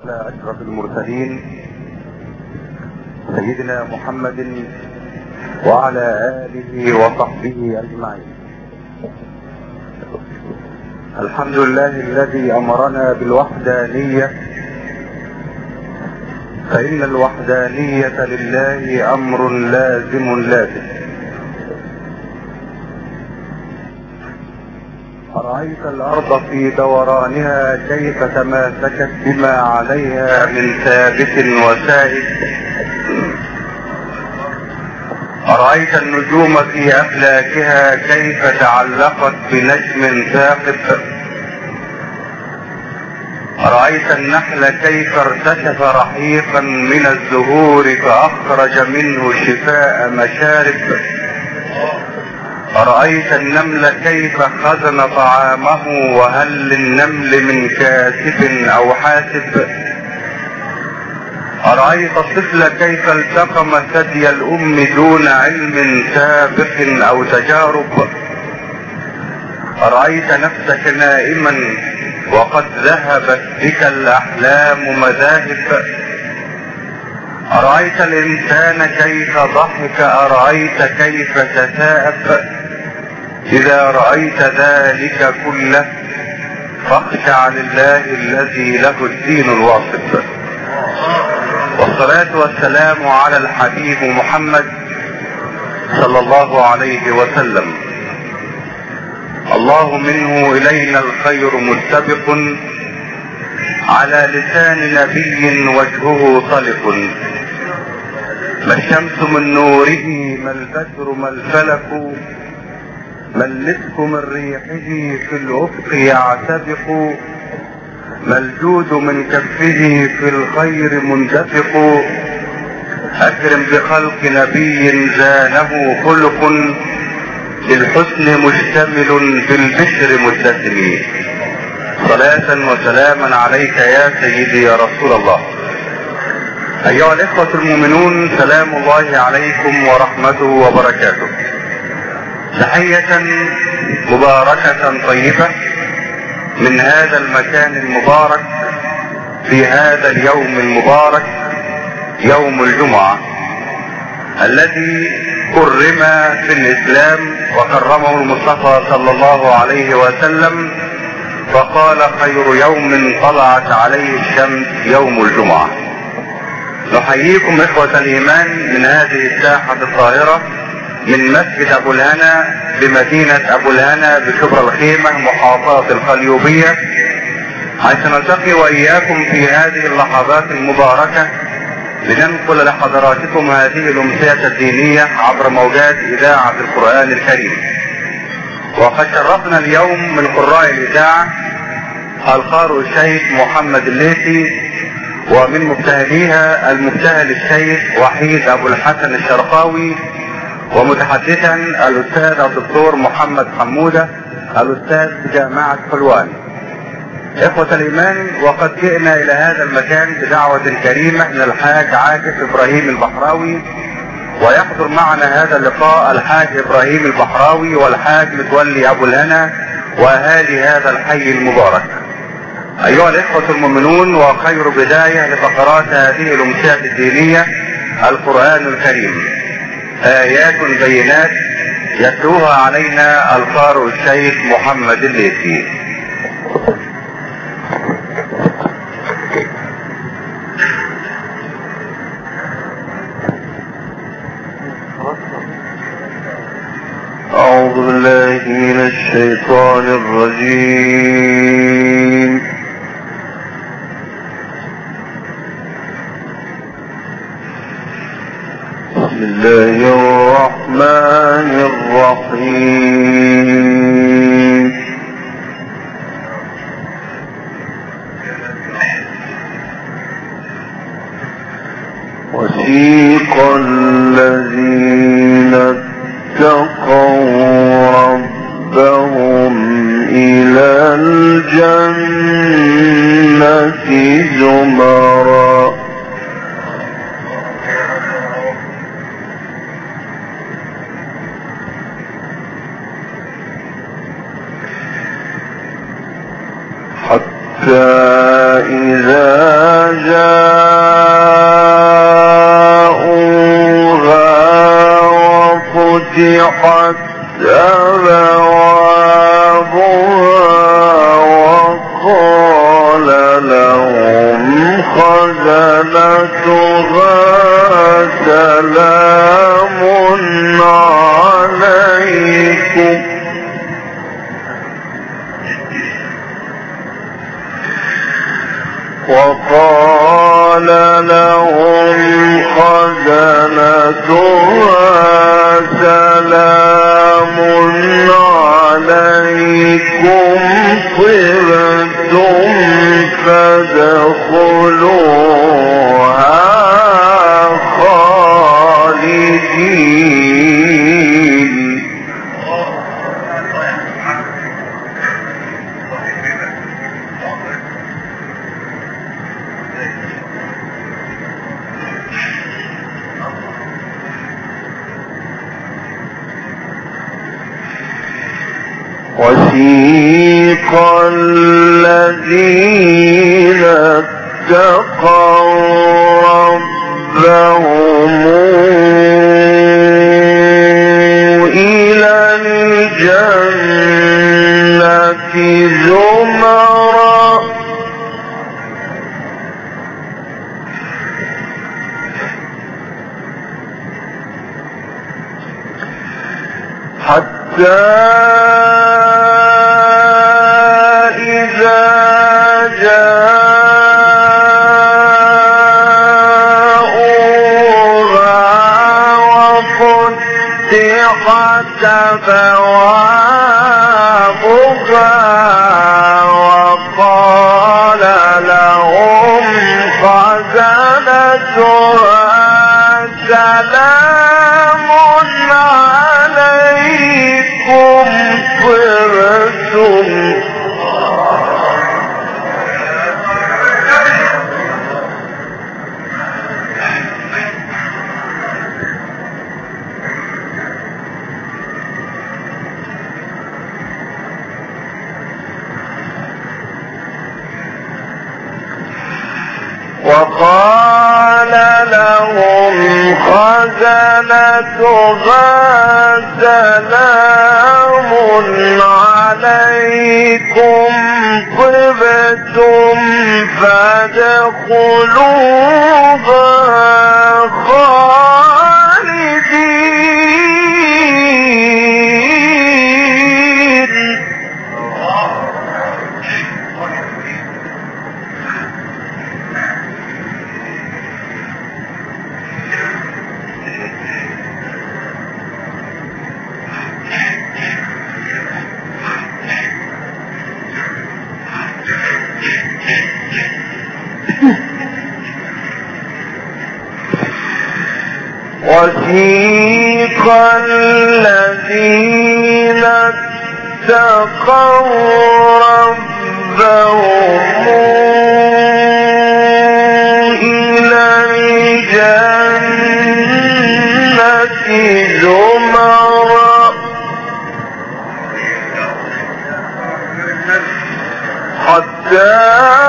على أشرف المرسلين سيدنا محمد وعلى آله وصحبه أجمعين. الحمد لله الذي أمرنا بالوحدانية، فإن الوحدانية لله أمر لازم لازم. أرأيت الأرض في دورانها كيف تماسكت بما عليها من ثابت وسائد؟ أرأيت النجوم في أفلاكها كيف تعلقت بنجم ثاقب؟ أرأيت النحل كيف ارتشف رحيقا من الزهور فأخرج منه شفاء مشارب؟ أرأيت النمل كيف خزن طعامه وهل للنمل من كاسب أو حاسب؟ أرأيت الطفل كيف التقم ثدي الأم دون علم سابق أو تجارب؟ أرأيت نفسك نائما وقد ذهبت بك الأحلام مذاهب؟ أرأيت الإنسان كيف ضحك؟ أرأيت كيف تثاءب؟ إذا رأيت ذلك كله فاخشع لله الذي له الدين الواصف. والصلاة والسلام على الحبيب محمد صلى الله عليه وسلم. الله منه إلينا الخير مستبق، على لسان نبي وجهه طلق. ما الشمس من نوره، ما البدر ما الفلك، ما المسك من ريحه في الأفق يعتبق، ما الجود من كفه في الخير مندفق. أكرم بخلق نبي زانه خلق، بالحسن مشتمل بالبشر متسم. صلاة وسلاما عليك يا سيدي يا رسول الله. أيها الإخوة المؤمنون، سلام الله عليكم ورحمته وبركاته. تحية مباركة طيبة من هذا المكان المبارك في هذا اليوم المبارك، يوم الجمعة الذي كرم في الإسلام وكرمه المصطفى صلى الله عليه وسلم، فقال خير يوم طلعت عليه الشمس يوم الجمعة. نحييكم إخوة الإيمان من هذه الساحة الطاهرة من مسجد أبو الهنا بمدينة أبو الهنا بشبرا الخيمة محافظة القليوبية، حيث نلتقي وإياكم في هذه اللحظات المباركة لننقل لحضراتكم هذه الأمسية الدينية عبر موجات إذاعة القرآن الكريم. وقد شرفنا اليوم من قراء الإذاعة القارئ الشيخ محمد الليثي، ومن مبتهليها المبتهل الشيخ وحيد أبو الحسن الشرقاوي، ومتحدثا الأستاذ الدكتور محمد حمودة الأستاذ جامعة حلوان. إخوة الإيمان، وقد جئنا إلى هذا المكان بدعوة كريمة من الحاج عاكف إبراهيم البحراوي، ويحضر معنا هذا اللقاء الحاج إبراهيم البحراوي والحاج متولي أبو الهنا وأهالي هذا الحي المبارك. أيها الإخوة المؤمنون، وخير بداية لفقرات هذه الأمسية الدينية القرآن الكريم، آيات بينات يتلوها علينا القارئ الشيخ محمد الليثي. أعوذ بالله من الشيطان الرجيم. بسم الله الرحمن الرحيم. وسيق الذين اتقوا ربهم إلى الجنة زمرا حتى إذا فتحت أبوابها وقال لهم خزنتها سلام عليكم وقال لهم خزنتها سلام عليكم طبتم فادخلوها خالدين. وسيق الذين اتقوا ربهم إلى الجنة زمرا حتى أبوابها وقال لهم خزنتها سلام عليكم طبتم وقال لهم خزنتها سلام عليكم طبتم فادخلوها خالدين. وسيق الذين اتقوا ربهم إلى الجنة زمرا حتى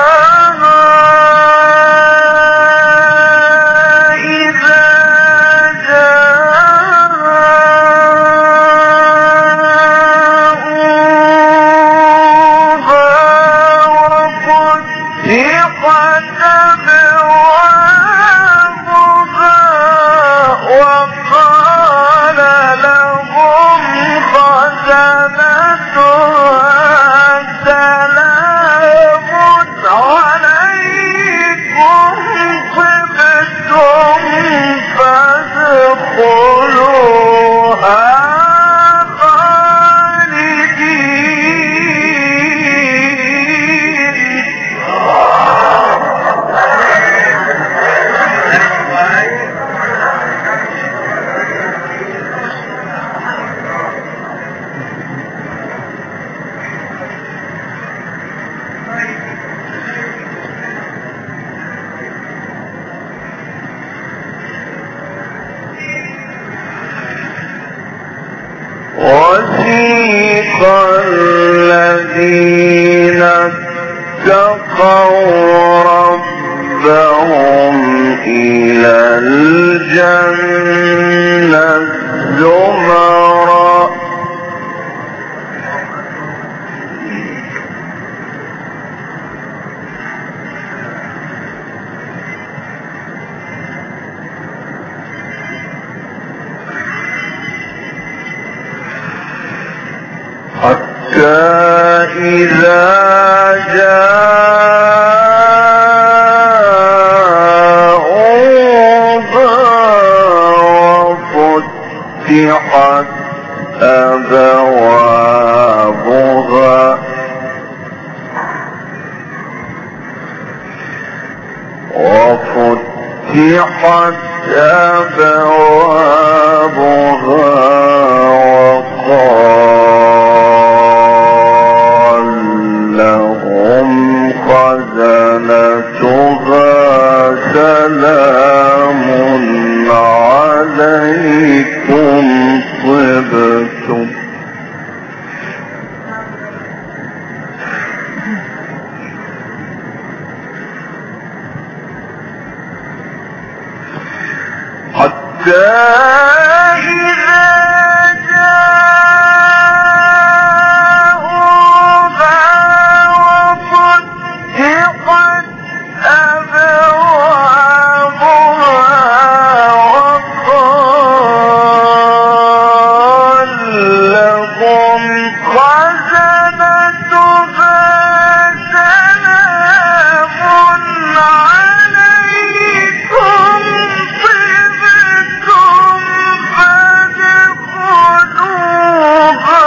وسيق الذين اتقوا ربهم إلى الجنة زمرا حتى إذا جاءوها وفتحت أبوابها وقال لهم خزنتها سلام عليكم طبتم. حتى إذا جاءوها وفتحت أبوابها وقال لهم خزنتها سلام عليكم طبتم فادخلوها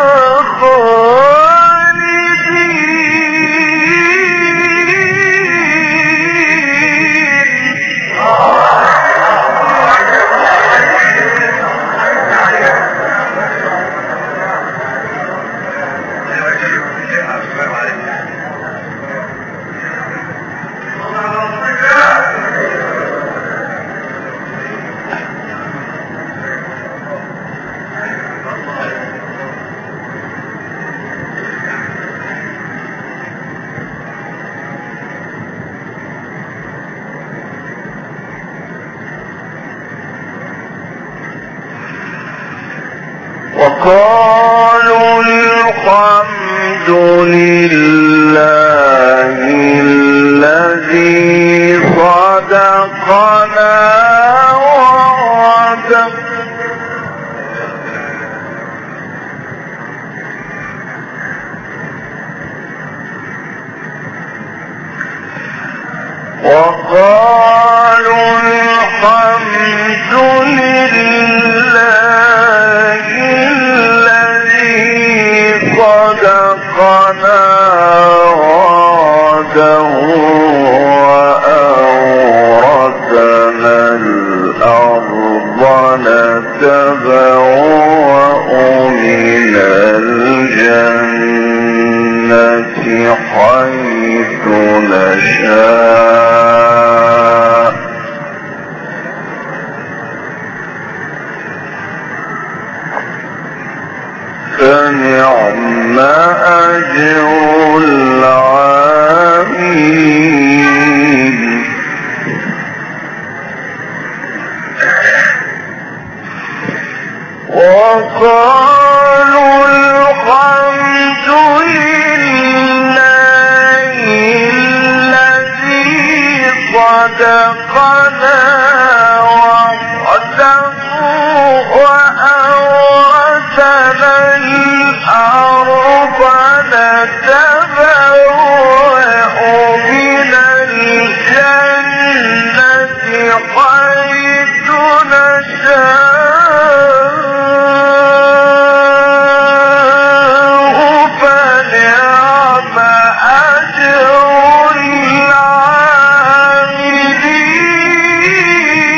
وقالوا الحمد لله الذي صدقنا وعده وقالوا الحمد لله الذي صدقنا وعده وأورثنا الأرض نتبوأ من الجنة حيث نشاء فنعم أجر العاملين. وقالوا الحمد لله الذي صدقنا وعده وأورثنا الأرض نتبوأ من الجنة حيث نشاء فنعم أجر العاملين.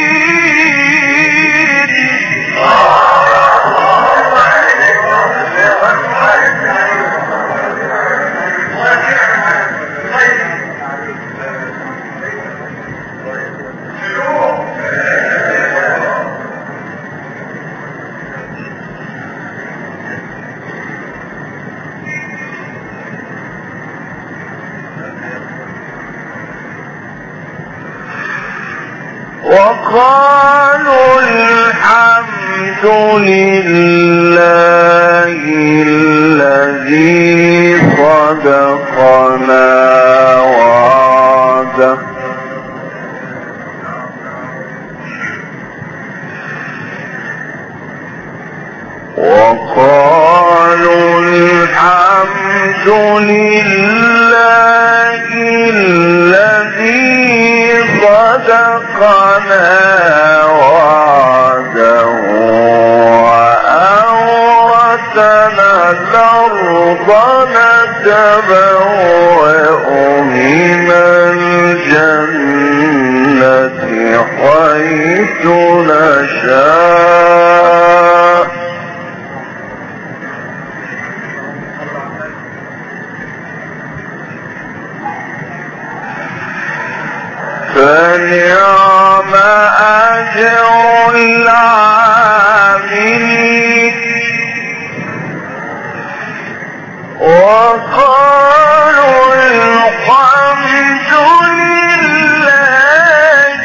وقالوا الحمد لله الذي صدقنا وعده وقالوا الحمد لله الذي صدقنا وعده وأورثنا الأرض نتبوأ من الجنة حيث نشاء فنعم أجر العاملين وقالوا الحمد لله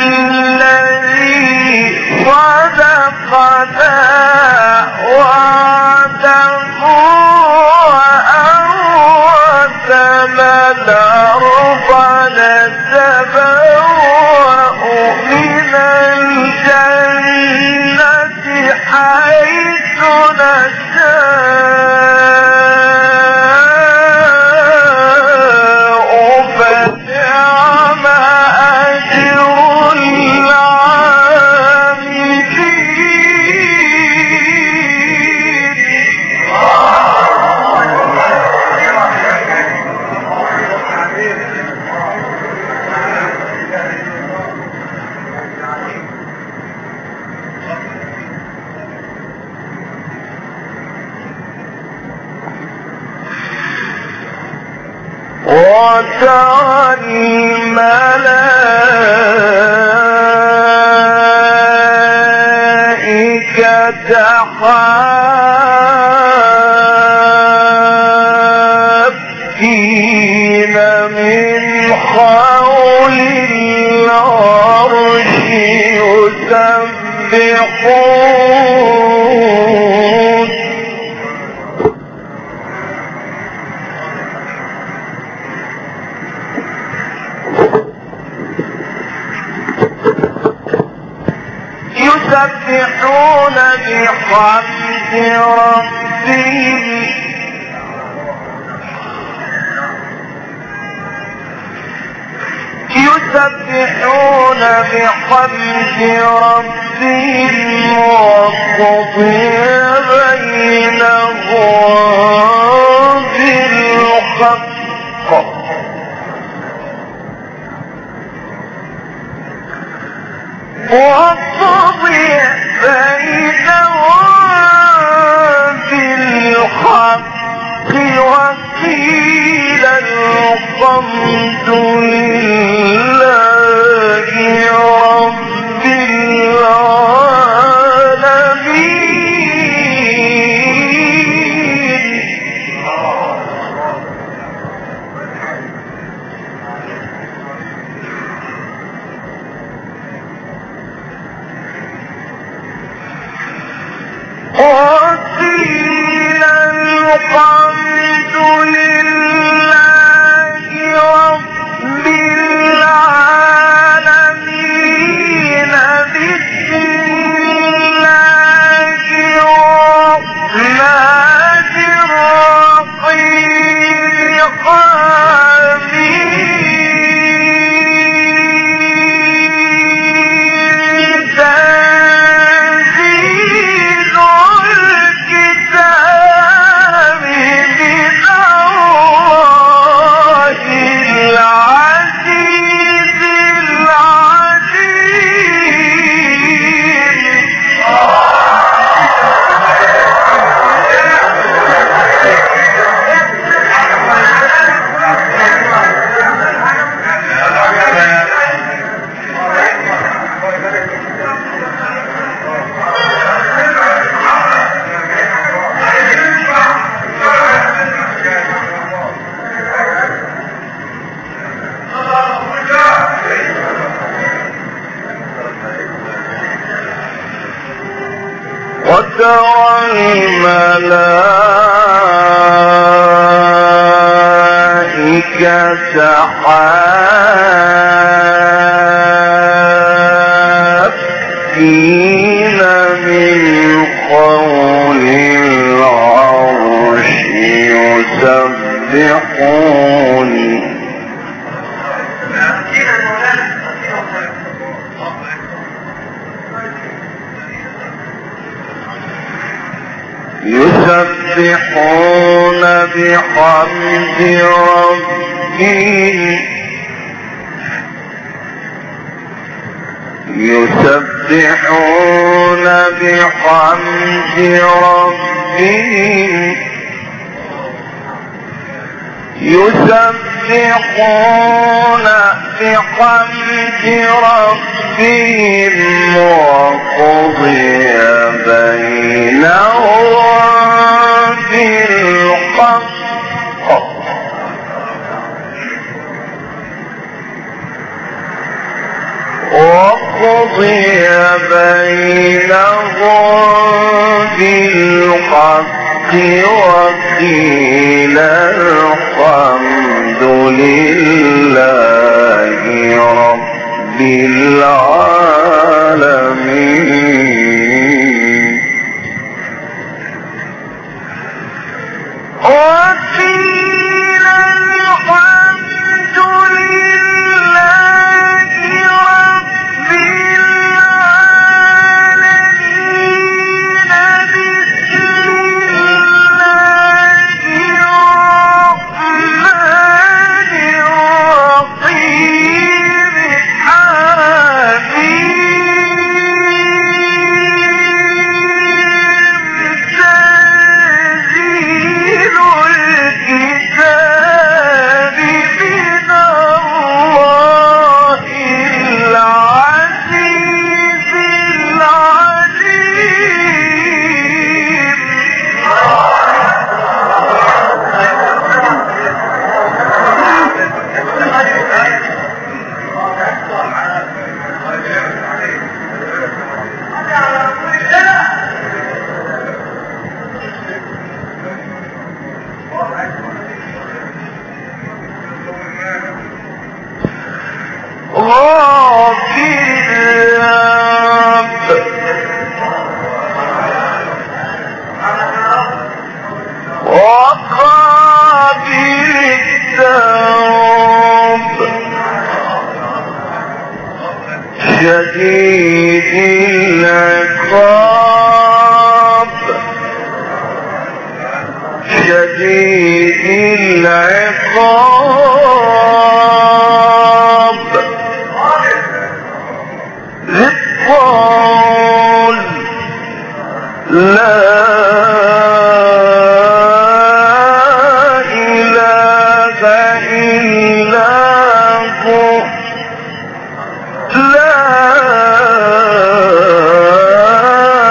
الذي صدقنا وعده وأورثنا الأرض نتبوأ من الجنة حيث نشاء فنعم أجر وترى الملائكة حافين من حول العرش يسبحون بحمد ربهم يسبحون بحمد ربهم وقضي بينهم بالحق وقضي بينهم بالحق وقيل الحمد لله رب العالمين. وقيل الحمد لله رب وترى الملائكة حافين من حول العرش يسبحون بحمد ربهم يسبحون بحمد ربهم يسبحون بحمد ربهم وقضي بينهم بالحق وقضي بينهم بالحق وقيل الحمد لله رب العالمين وقيل الحمد لله رب العالمين بسم الله الرحمن الرحيم تنزيل الكتاب من الله العزيز العليم وقابل التوب شديد العقاب شديد العقاب ذي الطول لا إله إلا هو لا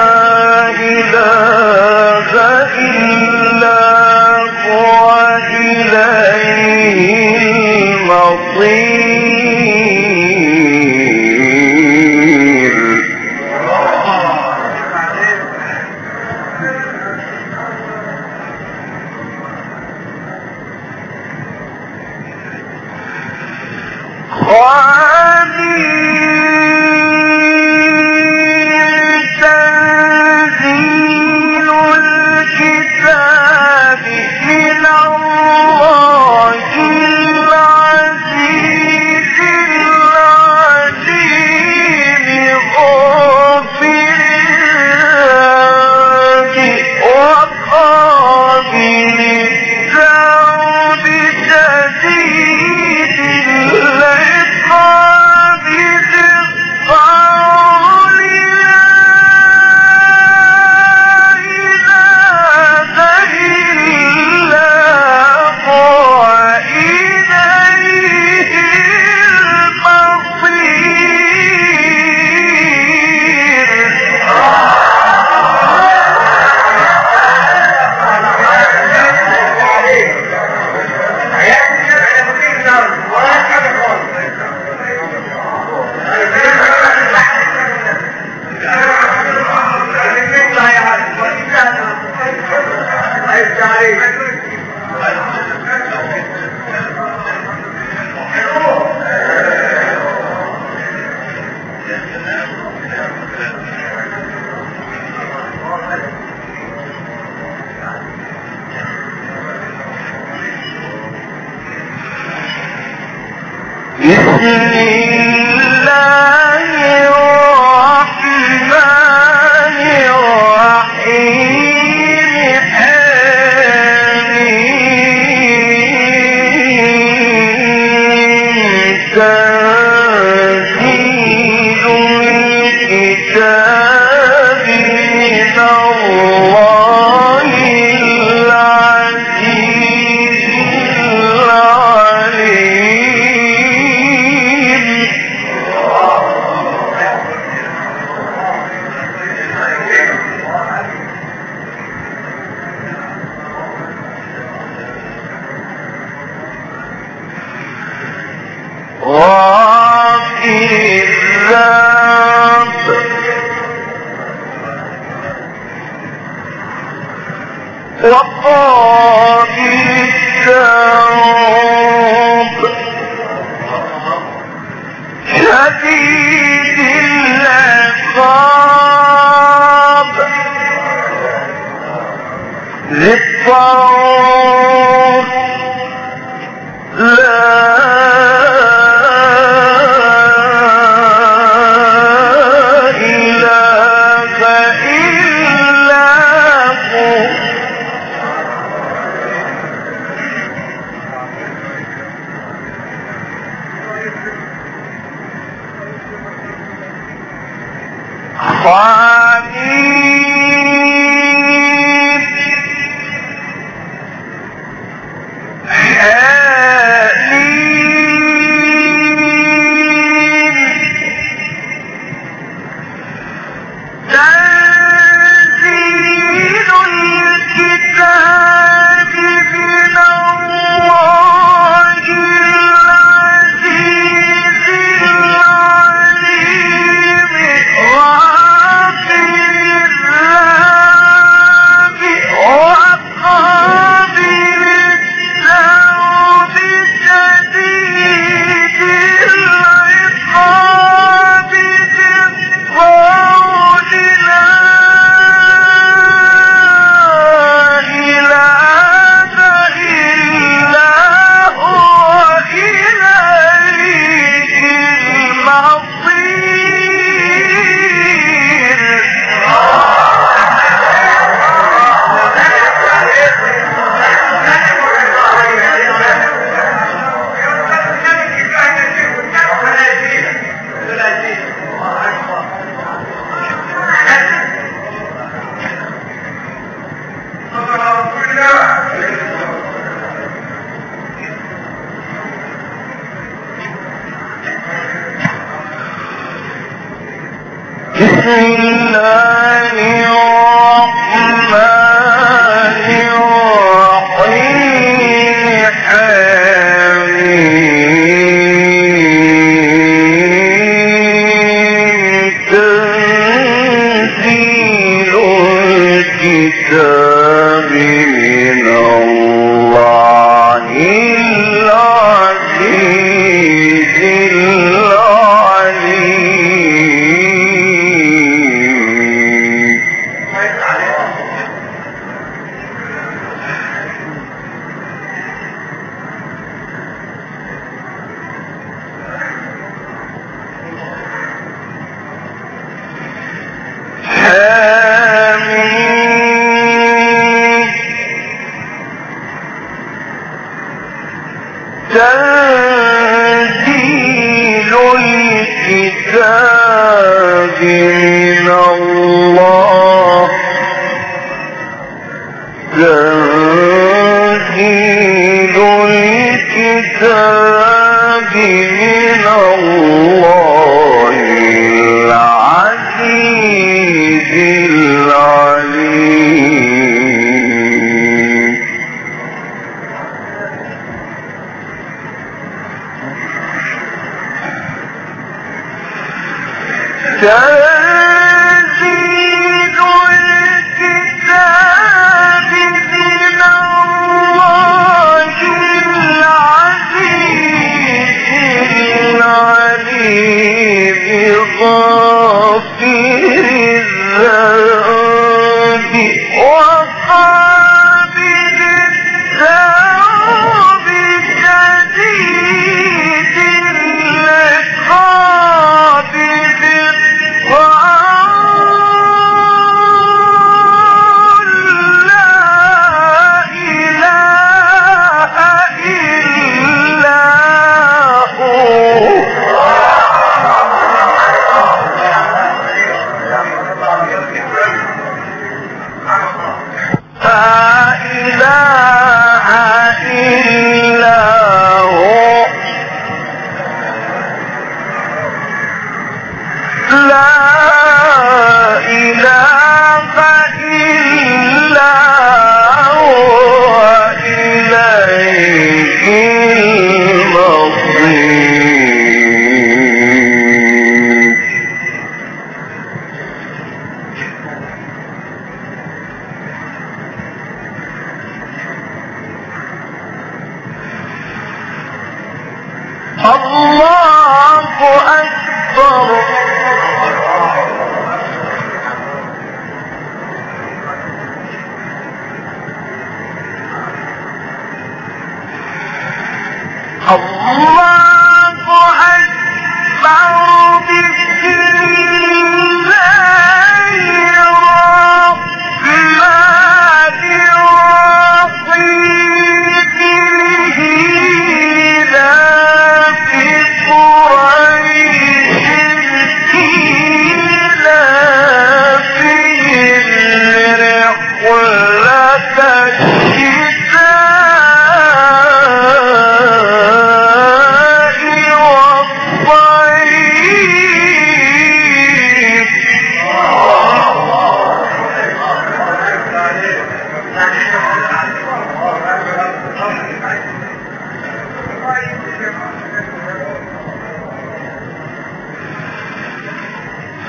التوب شديد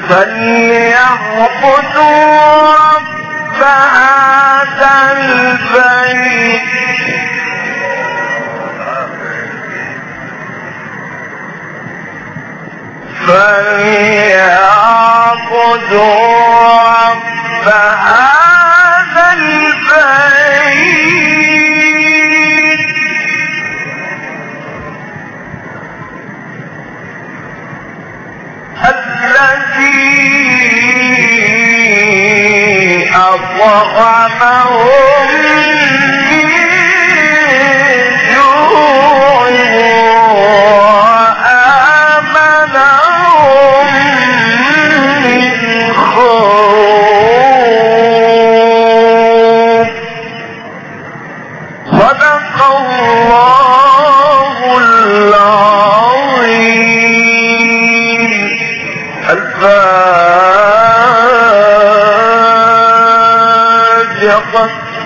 فليعبدوا رب هذا البيت الذي أطعمهم من جوع وآمنهم من خوف. صدق الله العظيم. الفاتحة.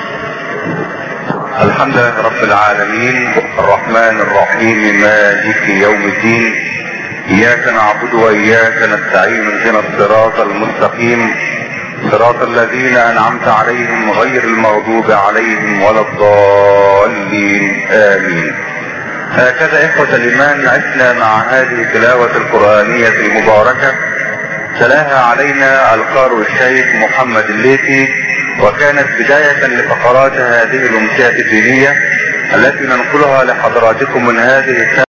الحمد لله رب العالمين، الرحمن الرحيم، مالك يوم الدين، إياك نعبد وإياك نستعين، اهدنا الصراط المستقيم، صراط الذين أنعمت عليهم غير المغضوب عليهم ولا الضالين، آمين. هكذا إخوة الإيمان عشنا مع هذه التلاوة القرآنية المباركة، تلاها علينا القارئ الشيخ محمد الليثي، وكانت بداية لفقرات هذه الأمسية الدينية التي ننقلها لحضراتكم من هذه